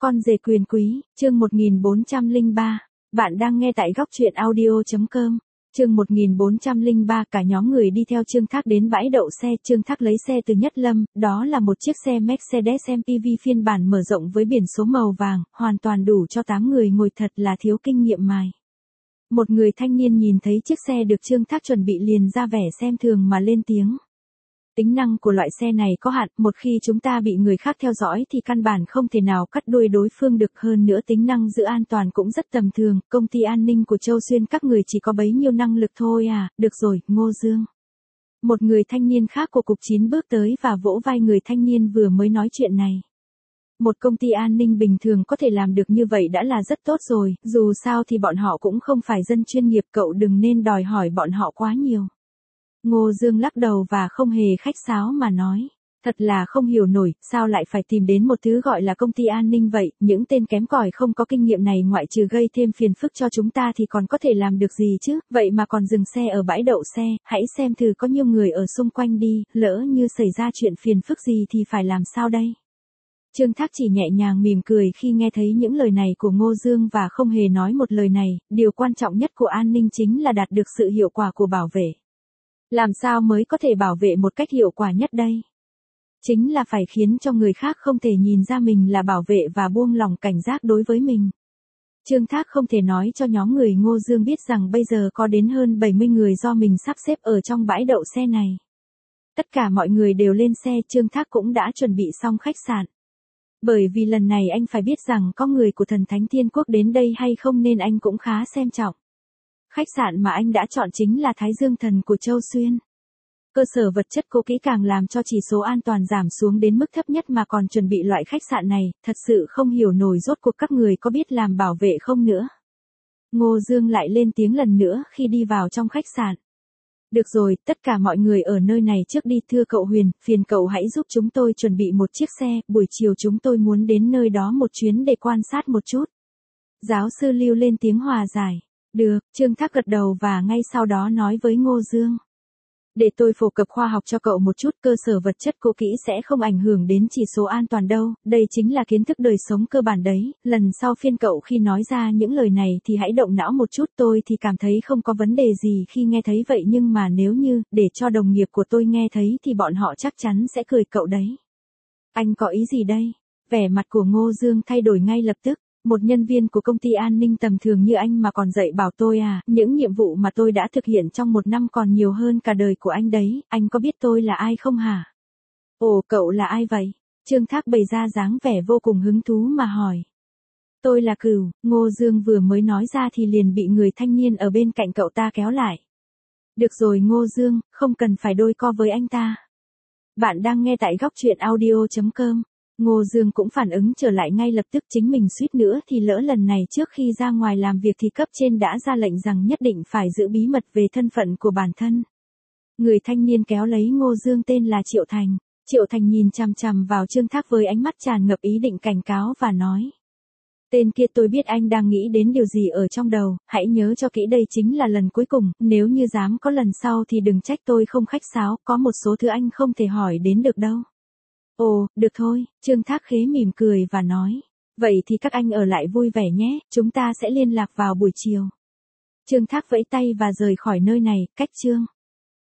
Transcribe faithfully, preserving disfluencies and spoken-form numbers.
Con rể quyền quý, chương một nghìn bốn trăm lẻ ba. Bạn đang nghe tại góc truyện audio chấm com. Chương một nghìn bốn trăm lẻ ba, cả nhóm người đi theo Trương Thác đến bãi đậu xe. Trương Thác lấy xe từ Nhất Lâm, đó là một chiếc xe Mercedes em pê vê phiên bản mở rộng với biển số màu vàng, hoàn toàn đủ cho tám người ngồi, thật là thiếu kinh nghiệm mài. Một người thanh niên nhìn thấy chiếc xe được Trương Thác chuẩn bị liền ra vẻ xem thường mà lên tiếng. Tính năng của loại xe này có hạn, một khi chúng ta bị người khác theo dõi thì căn bản không thể nào cắt đuôi đối phương được, hơn nữa tính năng giữ an toàn cũng rất tầm thường, công ty an ninh của Châu Xuyên các người chỉ có bấy nhiêu năng lực thôi à. Được rồi, Ngô Dương. Một người thanh niên khác của cục chín bước tới và vỗ vai người thanh niên vừa mới nói chuyện này. Một công ty an ninh bình thường có thể làm được như vậy đã là rất tốt rồi, dù sao thì bọn họ cũng không phải dân chuyên nghiệp, cậu đừng nên đòi hỏi bọn họ quá nhiều. Ngô Dương lắc đầu và không hề khách sáo mà nói. Thật là không hiểu nổi, sao lại phải tìm đến một thứ gọi là công ty an ninh vậy, những tên kém cỏi không có kinh nghiệm này ngoại trừ gây thêm phiền phức cho chúng ta thì còn có thể làm được gì chứ, vậy mà còn dừng xe ở bãi đậu xe, hãy xem thử có nhiều người ở xung quanh đi, lỡ như xảy ra chuyện phiền phức gì thì phải làm sao đây? Trương Thác chỉ nhẹ nhàng mỉm cười khi nghe thấy những lời này của Ngô Dương và không hề nói một lời này, điều quan trọng nhất của an ninh chính là đạt được sự hiệu quả của bảo vệ. Làm sao mới có thể bảo vệ một cách hiệu quả nhất đây? Chính là phải khiến cho người khác không thể nhìn ra mình là bảo vệ và buông lỏng cảnh giác đối với mình. Trương Thác không thể nói cho nhóm người Ngô Dương biết rằng bây giờ có đến hơn bảy mươi người do mình sắp xếp ở trong bãi đậu xe này. Tất cả mọi người đều lên xe, Trương Thác cũng đã chuẩn bị xong khách sạn. Bởi vì lần này anh phải biết rằng có người của thần thánh thiên quốc đến đây hay không nên anh cũng khá xem trọng. Khách sạn mà anh đã chọn chính là Thái Dương Thần của Châu Xuyên. Cơ sở vật chất cố kỹ càng làm cho chỉ số an toàn giảm xuống đến mức thấp nhất mà còn chuẩn bị loại khách sạn này, thật sự không hiểu nổi rốt cuộc các người có biết làm bảo vệ không nữa. Ngô Dương lại lên tiếng lần nữa khi đi vào trong khách sạn. Được rồi, tất cả mọi người ở nơi này trước đi, thưa cậu Huyền, phiền cậu hãy giúp chúng tôi chuẩn bị một chiếc xe, buổi chiều chúng tôi muốn đến nơi đó một chuyến để quan sát một chút. Giáo sư Lưu lên tiếng hòa giải. Được, Trương Thác gật đầu và ngay sau đó nói với Ngô Dương. Để tôi phổ cập khoa học cho cậu một chút, cơ sở vật chất cũ kỹ sẽ không ảnh hưởng đến chỉ số an toàn đâu, đây chính là kiến thức đời sống cơ bản đấy, lần sau phiên cậu khi nói ra những lời này thì hãy động não một chút, tôi thì cảm thấy không có vấn đề gì khi nghe thấy vậy nhưng mà nếu như, để cho đồng nghiệp của tôi nghe thấy thì bọn họ chắc chắn sẽ cười cậu đấy. Anh có ý gì đây? Vẻ mặt của Ngô Dương thay đổi ngay lập tức. Một nhân viên của công ty an ninh tầm thường như anh mà còn dạy bảo tôi à, những nhiệm vụ mà tôi đã thực hiện trong một năm còn nhiều hơn cả đời của anh đấy, anh có biết tôi là ai không hả? Ồ, cậu là ai vậy? Trương Thác bày ra dáng vẻ vô cùng hứng thú mà hỏi. Tôi là Cửu, Ngô Dương vừa mới nói ra thì liền bị người thanh niên ở bên cạnh cậu ta kéo lại. Được rồi Ngô Dương, không cần phải đôi co với anh ta. Bạn đang nghe tại góc truyện audio chấm com. Ngô Dương cũng phản ứng trở lại ngay lập tức, chính mình suýt nữa thì lỡ lần này, trước khi ra ngoài làm việc thì cấp trên đã ra lệnh rằng nhất định phải giữ bí mật về thân phận của bản thân. Người thanh niên kéo lấy Ngô Dương tên là Triệu Thành. Triệu Thành nhìn chằm chằm vào Trương Thác với ánh mắt tràn ngập ý định cảnh cáo và nói. Tên kia, tôi biết anh đang nghĩ đến điều gì ở trong đầu, hãy nhớ cho kỹ đây chính là lần cuối cùng, nếu như dám có lần sau thì đừng trách tôi không khách sáo, có một số thứ anh không thể hỏi đến được đâu. Ồ, được thôi, Trương Thác khế mỉm cười và nói. Vậy thì các anh ở lại vui vẻ nhé, chúng ta sẽ liên lạc vào buổi chiều. Trương Thác vẫy tay và rời khỏi nơi này, cách Trương